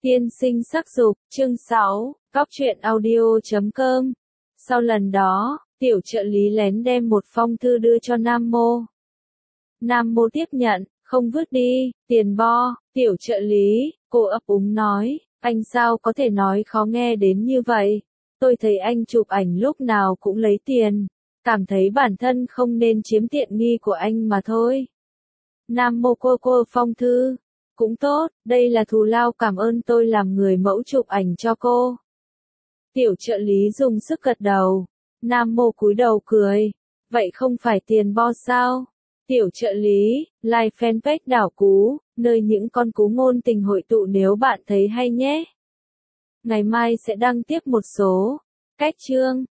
Tiên sinh sắc dục, chương 6, Cóc truyện audio.com. Sau lần đó, tiểu trợ lý lén đem một phong thư đưa cho Nam Mô. Nam Mô tiếp nhận, không vứt đi, tiền bo, tiểu trợ lý, cô ấp úng nói, anh sao có thể nói khó nghe đến như vậy? Tôi thấy anh chụp ảnh lúc nào cũng lấy tiền, cảm thấy bản thân không nên chiếm tiện nghi của anh mà thôi. Nam Mô cô phong thư. Cũng tốt, đây là thù lao cảm ơn tôi làm người mẫu chụp ảnh cho cô. Tiểu trợ lý dùng sức gật đầu. Nam Mô cúi đầu cười. Vậy không phải tiền bo sao? Tiểu trợ lý, like fanpage đảo cú, nơi những con cú ngôn tình hội tụ nếu bạn thấy hay nhé. Ngày mai sẽ đăng tiếp một số cách chương.